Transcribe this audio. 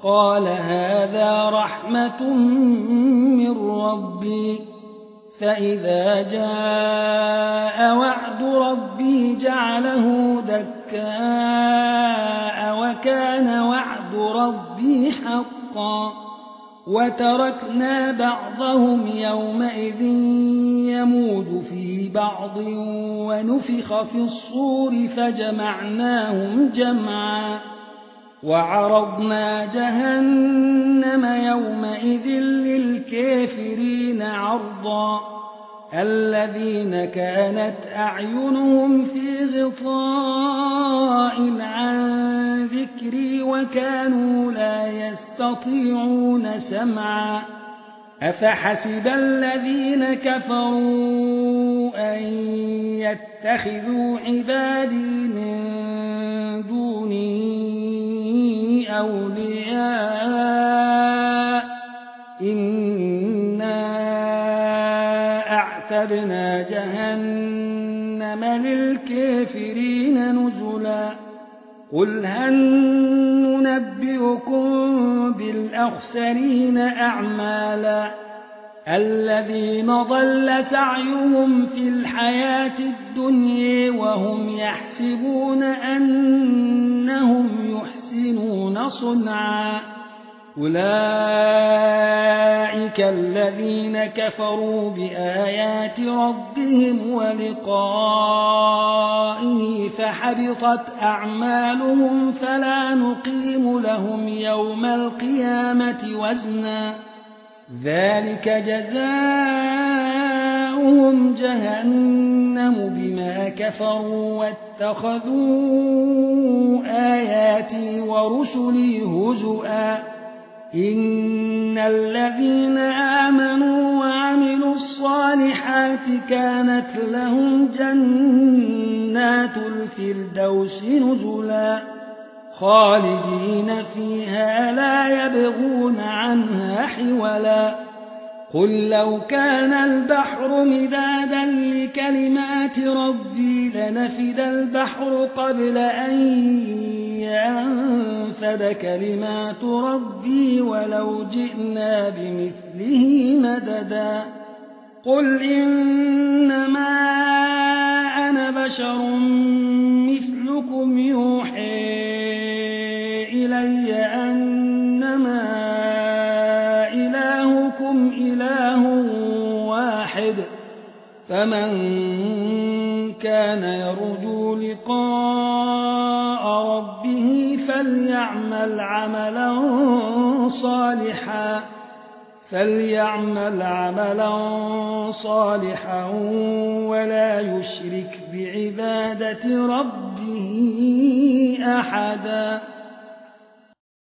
قال هذا رحمة من ربي فإذا جاء وعد ربي جعله دكاء وكان وعد ربي حقا وتركنا بعضهم يومئذ يموج في بعض ونفخ في الصور فجمعناهم جمعا وعرضنا جهنم يومئذ للكافرين عرضا الذين كانت أعينهم في غطاء عن ذكري وكانوا لا يستطيعون سمعا أفحسب الذين كفروا أن يتخذوا عبادي من دوني أولياء إنا أعتدنا جهنم للكافرين نزلا قل هل ننبئكم بالأخسرين أعمالا الذين ضل سعيهم في الحياة الدنيا وهم يحسبون أنهم يحسنون صنعا أولئك الذين كفروا بآيات ربهم ولقائه فحبطت أعمالهم فلا نقيم لهم يوم القيامة وزنا ذلك جزاؤهم جهنم بما كفروا واتخذوا آياتي ورسلي هزؤا إن الذين آمنوا وعملوا الصالحات كانت لهم جنات الفردوس نزلا خالدين فيها لا يبغون عنها حولا قل لو كان البحر مدادا لكلمات ربي لنفد البحر قبل أن ينفد كلمات ربي ولو جئنا بمثله مددا قل إنما أنا بشر مثلكم يوحي إلي أنما إلهكم إله واحد فمن كان يرجو لقاء ربه فليعمل عملا صالحا ولا يشرك بعبادة ربه أحدا.